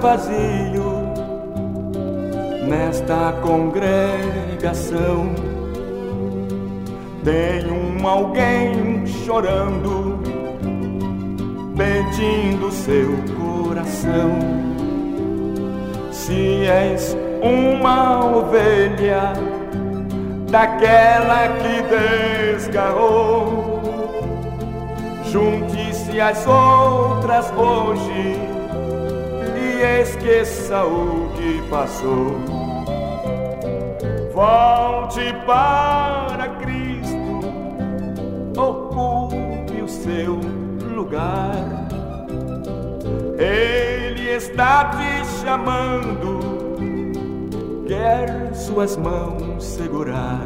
vazio nesta congregação. Tem alguém chorando, pedindo seu coração. Se és uma ovelha daquela que desgarrou, junte-se às outras hoje e esqueça o que passou. Volte para Cristo, ocupe o seu lugar. Ele está te chamando, quer suas mãos segurar.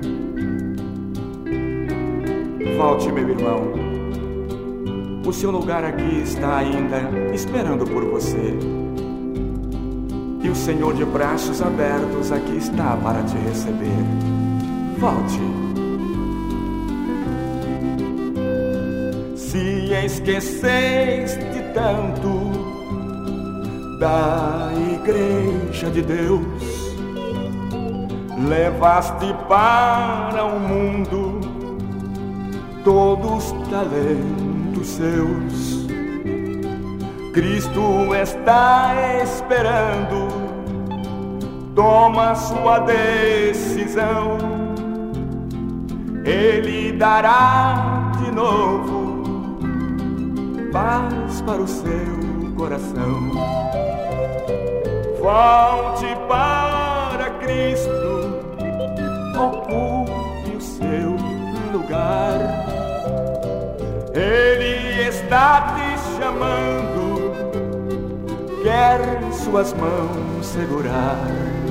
Volte, meu irmão, o seu lugar aqui está ainda esperando por você. E o Senhor de braços abertos aqui está para te receber. Volte. Se esqueceste tanto da igreja de Deus, levaste para o mundo todos os talentos seus. Cristo está esperando, toma sua decisão. Ele dará de novo paz para o seu coração. Volte para Cristo, ocupe o seu lugar. Ele está te chamando, quer suas mãos segurar.